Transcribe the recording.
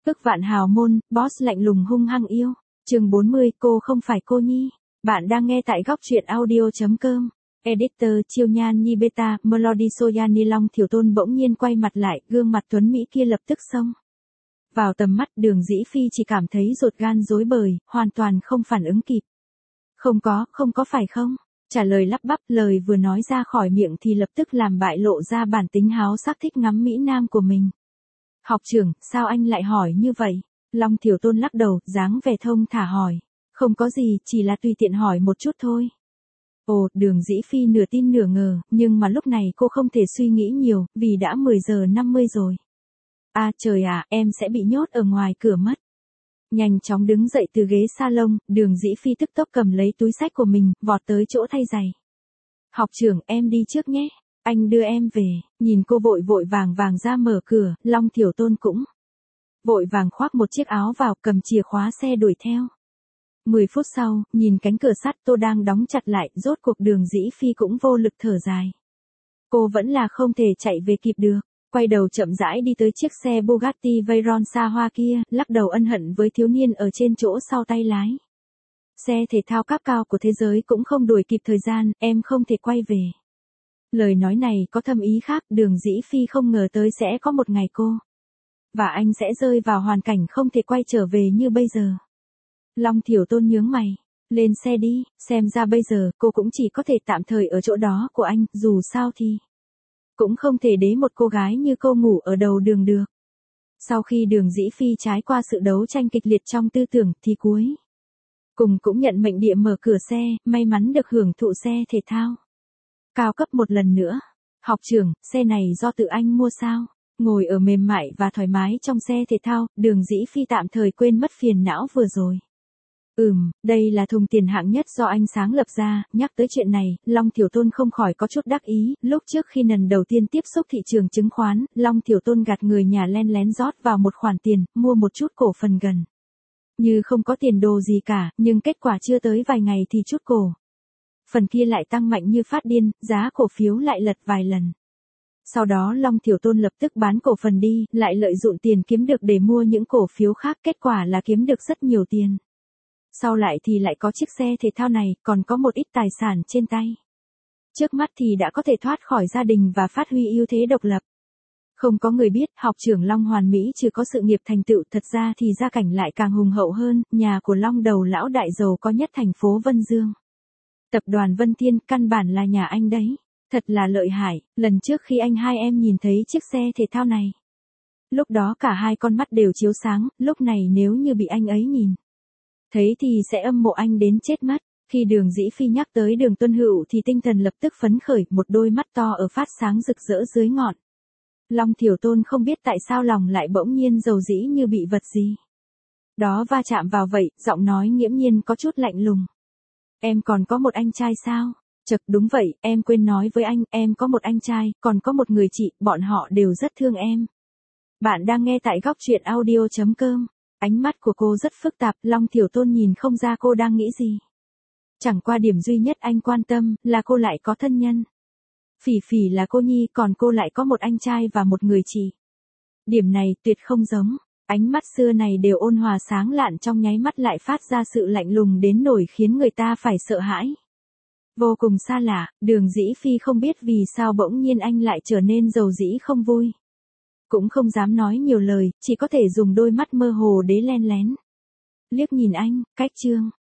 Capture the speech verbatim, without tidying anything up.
Ức vạn hào môn, boss lạnh lùng hung hăng yêu. Chương bốn mươi, cô không phải cô nhi. Bạn đang nghe tại góc truyện audio chấm com. Editor Chiêu Nhan Nhi Beta, Melody Soyani Long Thiểu Tôn bỗng nhiên quay mặt lại, gương mặt tuấn Mỹ kia lập tức xông vào tầm mắt. Đường Dĩ Phi chỉ cảm thấy ruột gan rối bời, hoàn toàn không phản ứng kịp. Không có, không có phải không? Trả lời lắp bắp, lời vừa nói ra khỏi miệng thì lập tức làm bại lộ ra bản tính háo sắc thích ngắm Mỹ Nam của mình. Học trưởng, sao anh lại hỏi như vậy? Long Thiểu Tôn lắc đầu, dáng vẻ thông thả hỏi. Không có gì, chỉ là tùy tiện hỏi một chút thôi. Ồ, Đường Dĩ Phi nửa tin nửa ngờ, nhưng mà lúc này cô không thể suy nghĩ nhiều, vì đã mười giờ năm mươi rồi. À trời à, em sẽ bị nhốt ở ngoài cửa mất. Nhanh chóng đứng dậy từ ghế salon, Đường Dĩ Phi tức tốc cầm lấy túi xách của mình, vọt tới chỗ thay giày. Học trưởng, em đi trước nhé. Anh đưa em về. Nhìn cô vội vội vàng vàng ra mở cửa, Long Thiểu Tôn cũng vội vàng khoác một chiếc áo vào, cầm chìa khóa xe đuổi theo. Mười phút sau, nhìn cánh cửa sắt tô đang đóng chặt lại, rốt cuộc Đường Dĩ Phi cũng vô lực thở dài. Cô vẫn là không thể chạy về kịp được. Quay đầu chậm rãi đi tới chiếc xe Bugatti Veyron xa hoa kia, lắc đầu ân hận với thiếu niên ở trên chỗ sau tay lái. Xe thể thao cấp cao của thế giới cũng không đuổi kịp thời gian, em không thể quay về. Lời nói này có thâm ý khác, Đường Dĩ Phi không ngờ tới sẽ có một ngày cô và anh sẽ rơi vào hoàn cảnh không thể quay trở về như bây giờ. Long Thiểu Tôn nhướng mày. Lên xe đi, xem ra bây giờ cô cũng chỉ có thể tạm thời ở chỗ đó của anh, dù sao thì cũng không thể để một cô gái như cô ngủ ở đầu đường được. Sau khi Đường Dĩ Phi trải qua sự đấu tranh kịch liệt trong tư tưởng thì cuối cùng cũng nhận mệnh địa mở cửa xe, may mắn được hưởng thụ xe thể thao cao cấp một lần nữa. Học trưởng, xe này do tự anh mua sao? Ngồi ở mềm mại và thoải mái trong xe thể thao, Đường Dĩ Phi tạm thời quên mất phiền não vừa rồi. Ừm, đây là thùng tiền hạng nhất do anh sáng lập ra. Nhắc tới chuyện này, Long Thiểu Tôn không khỏi có chút đắc ý. Lúc trước khi lần đầu tiên tiếp xúc thị trường chứng khoán, Long Thiểu Tôn gạt người nhà len lén rót vào một khoản tiền, mua một chút cổ phần gần như không có tiền đồ gì cả, nhưng kết quả chưa tới vài ngày thì chút cổ phần kia lại tăng mạnh như phát điên, giá cổ phiếu lại lật vài lần. Sau đó Long Thiểu Tôn lập tức bán cổ phần đi, lại lợi dụng tiền kiếm được để mua những cổ phiếu khác, kết quả là kiếm được rất nhiều tiền. Sau lại thì lại có chiếc xe thể thao này, còn có một ít tài sản trên tay. Trước mắt thì đã có thể thoát khỏi gia đình và phát huy ưu thế độc lập. Không có người biết, học trưởng Long Hoàn Mỹ chưa có sự nghiệp thành tựu, thật ra thì gia cảnh lại càng hùng hậu hơn, nhà của Long đầu lão đại giàu có nhất thành phố Vân Dương. Tập đoàn Vân Thiên, căn bản là nhà anh đấy. Thật là lợi hại, lần trước khi anh hai em nhìn thấy chiếc xe thể thao này. Lúc đó cả hai con mắt đều chiếu sáng, lúc này nếu như bị anh ấy nhìn thấy thì sẽ âm mộ anh đến chết mất. Khi Đường Dĩ Phi nhắc tới Đường Tuân Hữu thì tinh thần lập tức phấn khởi, một đôi mắt to ở phát sáng rực rỡ dưới ngọn. Long Thiểu Tôn không biết tại sao lòng lại bỗng nhiên dầu dĩ như bị vật gì đó va chạm vào vậy, giọng nói nghiễm nhiên có chút lạnh lùng. Em còn có một anh trai sao? Chật, đúng vậy, em quên nói với anh, em có một anh trai, còn có một người chị, bọn họ đều rất thương em. Bạn đang nghe tại góc truyện audio chấm com. Ánh mắt của cô rất phức tạp, Long Thiểu Tôn nhìn không ra cô đang nghĩ gì. Chẳng qua điểm duy nhất anh quan tâm, là cô lại có thân nhân. Phỉ Phỉ là cô nhi, còn cô lại có một anh trai và một người chị. Điểm này tuyệt không giống. Ánh mắt xưa này đều ôn hòa sáng lạn, trong nháy mắt lại phát ra sự lạnh lùng đến nỗi khiến người ta phải sợ hãi. Vô cùng xa lạ, Đường Dĩ Phi không biết vì sao bỗng nhiên anh lại trở nên dầu dĩ không vui. Cũng không dám nói nhiều lời, chỉ có thể dùng đôi mắt mơ hồ để len lén liếc nhìn anh. Cách chương